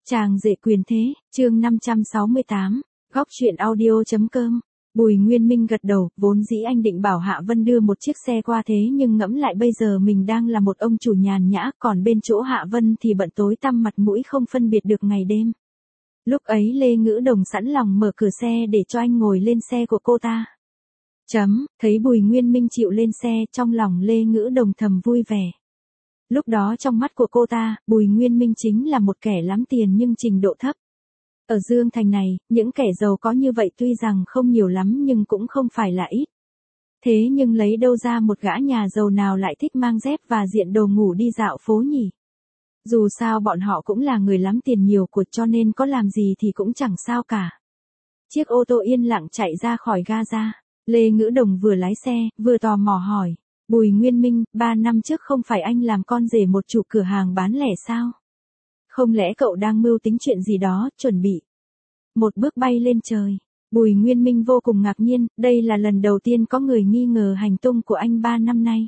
Chàng rể quyền thế, chương 568, góc truyện audio.com. Bùi Nguyên Minh gật đầu, vốn dĩ anh định bảo Hạ Vân đưa một chiếc xe qua thế nhưng ngẫm lại bây giờ mình đang là một ông chủ nhàn nhã, còn bên chỗ Hạ Vân thì bận tối tăm mặt mũi không phân biệt được ngày đêm. Lúc ấy Lê Ngữ Đồng sẵn lòng mở cửa xe để cho anh ngồi lên xe của cô ta. Thấy Bùi Nguyên Minh chịu lên xe, trong lòng Lê Ngữ Đồng thầm vui vẻ. Lúc đó trong mắt của cô ta, Bùi Nguyên Minh chính là một kẻ lắm tiền nhưng trình độ thấp. Ở Dương Thành này, những kẻ giàu có như vậy tuy rằng không nhiều lắm nhưng cũng không phải là ít. Thế nhưng lấy đâu ra một gã nhà giàu nào lại thích mang dép và diện đồ ngủ đi dạo phố nhỉ? Dù sao bọn họ cũng là người lắm tiền nhiều của cho nên có làm gì thì cũng chẳng sao cả. Chiếc ô tô yên lặng chạy ra khỏi ga. Lê Ngữ Đồng vừa lái xe, vừa tò mò hỏi. Bùi Nguyên Minh, 3 năm trước không phải anh làm con rể một chủ cửa hàng bán lẻ sao? Không lẽ cậu đang mưu tính chuyện gì đó, chuẩn bị một bước bay lên trời? Bùi Nguyên Minh vô cùng ngạc nhiên, đây là lần đầu tiên có người nghi ngờ hành tung của anh 3 năm nay.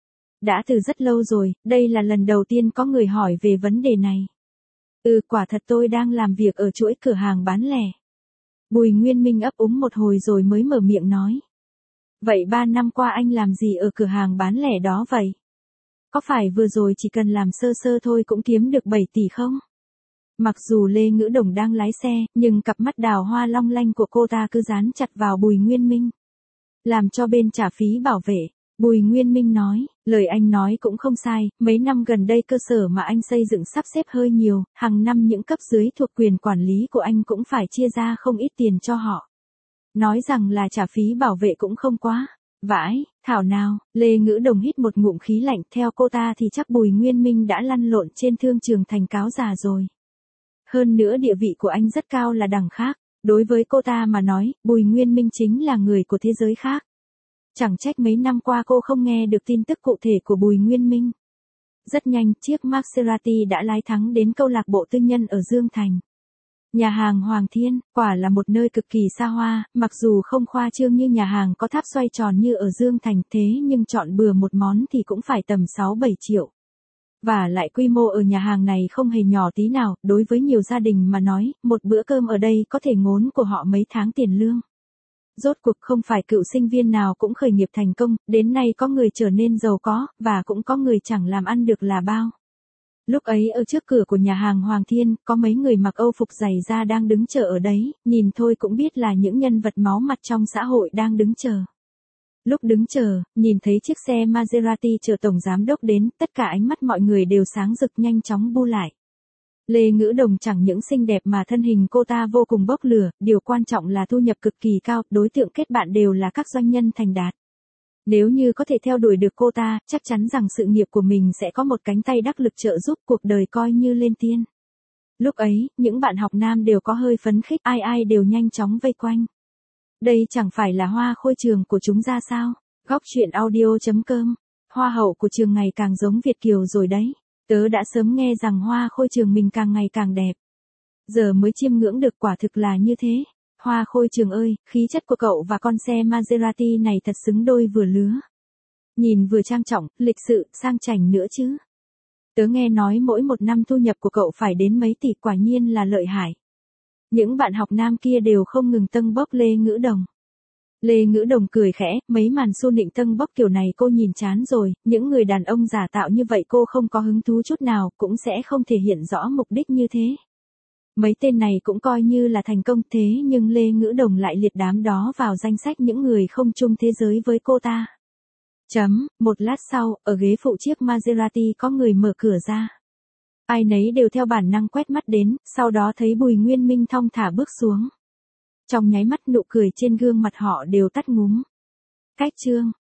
Đã từ rất lâu rồi, đây là lần đầu tiên có người hỏi về vấn đề này. Quả thật tôi đang làm việc ở chuỗi cửa hàng bán lẻ. Bùi Nguyên Minh ấp úng một hồi rồi mới mở miệng nói. Vậy 3 năm qua anh làm gì ở cửa hàng bán lẻ đó vậy? Có phải vừa rồi chỉ cần làm sơ sơ thôi cũng kiếm được 7 tỷ không? Mặc dù Lê Ngữ Đồng đang lái xe, nhưng cặp mắt đào hoa long lanh của cô ta cứ dán chặt vào Bùi Nguyên Minh. Làm cho bên trả phí bảo vệ. Bùi Nguyên Minh nói, lời anh nói cũng không sai, mấy năm gần đây cơ sở mà anh xây dựng sắp xếp hơi nhiều, hàng năm những cấp dưới thuộc quyền quản lý của anh cũng phải chia ra không ít tiền cho họ. Nói rằng là trả phí bảo vệ cũng không quá. Vãi, thảo nào, Lê Ngữ Đồng hít một ngụm khí lạnh, theo cô ta thì chắc Bùi Nguyên Minh đã lăn lộn trên thương trường thành cáo già rồi. Hơn nữa địa vị của anh rất cao là đẳng khác, đối với cô ta mà nói, Bùi Nguyên Minh chính là người của thế giới khác. Chẳng trách mấy năm qua cô không nghe được tin tức cụ thể của Bùi Nguyên Minh. Rất nhanh, chiếc Maserati đã lái thắng đến câu lạc bộ tư nhân ở Dương Thành. Nhà hàng Hoàng Thiên, quả là một nơi cực kỳ xa hoa, mặc dù không khoa trương như nhà hàng có tháp xoay tròn như ở Dương Thành thế nhưng chọn bừa một món thì cũng phải tầm 6-7 triệu. Và lại quy mô ở nhà hàng này không hề nhỏ tí nào, đối với nhiều gia đình mà nói, một bữa cơm ở đây có thể ngốn của họ mấy tháng tiền lương. Rốt cuộc không phải cựu sinh viên nào cũng khởi nghiệp thành công, đến nay có người trở nên giàu có, và cũng có người chẳng làm ăn được là bao. Lúc ấy ở trước cửa của nhà hàng Hoàng Thiên, có mấy người mặc Âu phục dày da đang đứng chờ ở đấy, nhìn thôi cũng biết là những nhân vật máu mặt trong xã hội đang đứng chờ. Lúc đứng chờ, nhìn thấy chiếc xe Maserati chở tổng giám đốc đến, tất cả ánh mắt mọi người đều sáng rực nhanh chóng bu lại. Lê Ngữ Đồng chẳng những xinh đẹp mà thân hình cô ta vô cùng bốc lửa, điều quan trọng là thu nhập cực kỳ cao, đối tượng kết bạn đều là các doanh nhân thành đạt. Nếu như có thể theo đuổi được cô ta, chắc chắn rằng sự nghiệp của mình sẽ có một cánh tay đắc lực trợ giúp, cuộc đời coi như lên tiên. Lúc ấy, những bạn học nam đều có hơi phấn khích, ai đều nhanh chóng vây quanh. Đây chẳng phải là hoa khôi trường của chúng ra sao? Góc truyện audio.com. Hoa hậu của trường ngày càng giống Việt kiều rồi đấy. Tớ đã sớm nghe rằng hoa khôi trường mình càng ngày càng đẹp. Giờ mới chiêm ngưỡng được, quả thực là như thế. Hoa khôi trường ơi, khí chất của cậu và con xe Maserati này thật xứng đôi vừa lứa. Nhìn vừa trang trọng, lịch sự, sang chảnh nữa chứ. Tớ nghe nói mỗi một năm thu nhập của cậu phải đến mấy tỷ, quả nhiên là lợi hại. Những bạn học nam kia đều không ngừng tâng bốc Lê Ngữ Đồng. Lê Ngữ Đồng cười khẽ, mấy màn xu nịnh tâng bốc kiểu này cô nhìn chán rồi, những người đàn ông giả tạo như vậy cô không có hứng thú chút nào, cũng sẽ không thể hiện rõ mục đích như thế. Mấy tên này cũng coi như là thành công thế nhưng Lê Ngữ Đồng lại liệt đám đó vào danh sách những người không chung thế giới với cô ta. Một lát sau, ở ghế phụ chiếc Maserati có người mở cửa ra. Ai nấy đều theo bản năng quét mắt đến, sau đó thấy Bùi Nguyên Minh thong thả bước xuống. Trong nháy mắt nụ cười trên gương mặt họ đều tắt ngúm. Cách chương